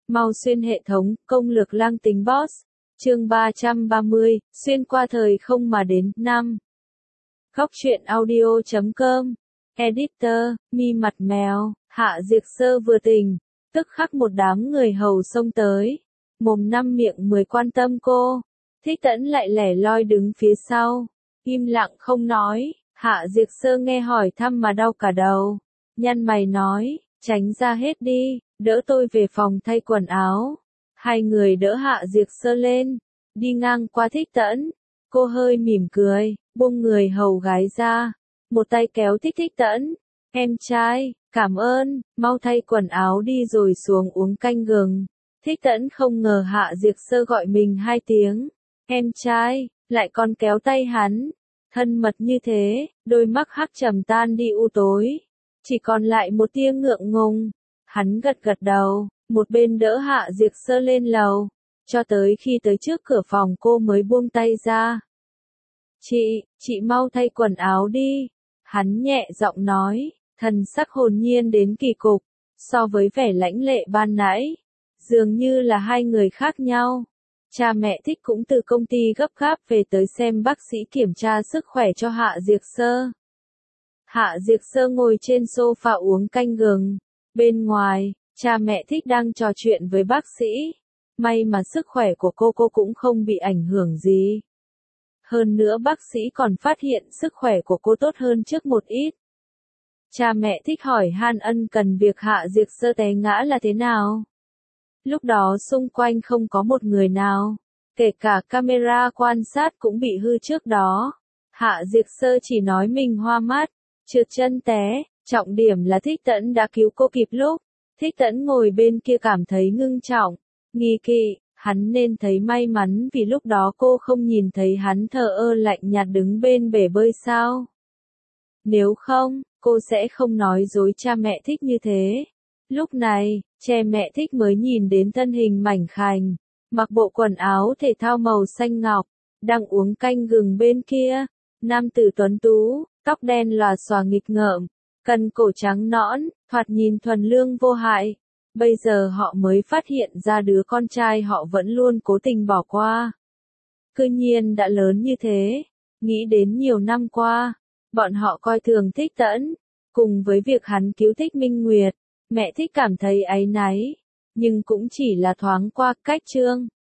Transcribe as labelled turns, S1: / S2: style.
S1: Mau xuyên hệ thống, công lược lang tính boss. Chương 330, xuyên qua thời không mà đến, 5. Góc truyện audio.com. Editor, mi mặt mèo, Hạ Diệc Sơ vừa tỉnh, tức khắc một đám người hầu xông tới. Mồm năm miệng mười quan tâm cô. Thích Tẫn lại lẻ loi đứng phía sau, im lặng không nói. Hạ Diệc Sơ nghe hỏi thăm mà đau cả đầu. Nhăn mày nói, tránh ra hết đi, đỡ tôi về phòng thay quần áo. Hai người đỡ Hạ Diệc Sơ lên, đi ngang qua Thích Tẫn. Cô hơi mỉm cười, buông người hầu gái ra, một tay kéo Thích Tẫn. Em trai, cảm ơn, mau thay quần áo đi rồi xuống uống canh gừng. Thích Tẫn không ngờ Hạ Diệc Sơ gọi mình hai tiếng. Em trai, lại còn kéo tay hắn. Thân mật như thế, đôi mắt hắc trầm tan đi u tối. Chỉ còn lại một tia ngượng ngùng. Hắn gật gật đầu, một bên đỡ Hạ Diệc Sơ lên lầu. Cho tới khi tới trước cửa phòng cô mới buông tay ra. Chị mau thay quần áo đi. Hắn nhẹ giọng nói, thần sắc hồn nhiên đến kỳ cục. So với vẻ lãnh lệ ban nãy, dường như là hai người khác nhau. Cha mẹ Thích cũng từ công ty gấp gáp về tới xem bác sĩ kiểm tra sức khỏe cho Hạ Diệc Sơ. Hạ Diệc Sơ ngồi trên sofa uống canh gừng. Bên ngoài, cha mẹ Thích đang trò chuyện với bác sĩ. May mà sức khỏe của cô cũng không bị ảnh hưởng gì. Hơn nữa bác sĩ còn phát hiện sức khỏe của cô tốt hơn trước một ít. Cha mẹ Thích hỏi han ân cần việc Hạ Diệc Sơ té ngã là thế nào. Lúc đó xung quanh không có một người nào, kể cả camera quan sát cũng bị hư trước đó. Hạ Diệc Sơ chỉ nói mình hoa mắt, trượt chân té, trọng điểm là Thích Tẫn đã cứu cô kịp lúc. Thích Tẫn ngồi bên kia cảm thấy ngưng trọng, nghi kỵ, hắn nên thấy may mắn vì lúc đó cô không nhìn thấy hắn thờ ơ lạnh nhạt đứng bên bể bơi sao. Nếu không, cô sẽ không nói dối cha mẹ Thích như thế. Lúc này, cha mẹ Thích mới nhìn đến thân hình mảnh khảnh, mặc bộ quần áo thể thao màu xanh ngọc, đang uống canh gừng bên kia. Nam tử tuấn tú, tóc đen lòa xòa nghịch ngợm, cân cổ trắng nõn, thoạt nhìn thuần lương vô hại. Bây giờ họ mới phát hiện ra đứa con trai họ vẫn luôn cố tình bỏ qua. Cư nhiên đã lớn như thế, nghĩ đến nhiều năm qua, bọn họ coi thường Thích Tẫn, cùng với việc hắn cứu Thích Minh Nguyệt. Mẹ Thích cảm thấy áy náy, nhưng cũng chỉ là thoáng qua. Cách chương